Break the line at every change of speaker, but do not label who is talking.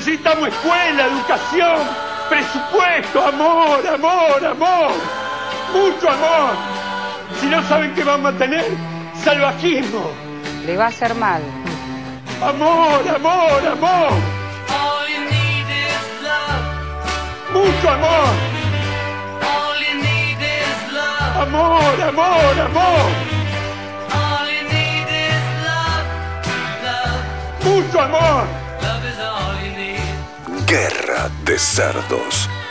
Necesitamos escuela, educación, presupuesto, amor, amor, amor. Mucho amor. Si no saben qué vamos a tener, salvajismo.
Le va a hacer mal.
Amor, amor, amor. Mucho amor. Amor, amor, amor. Mucho amor.
Guerra de Cerdos.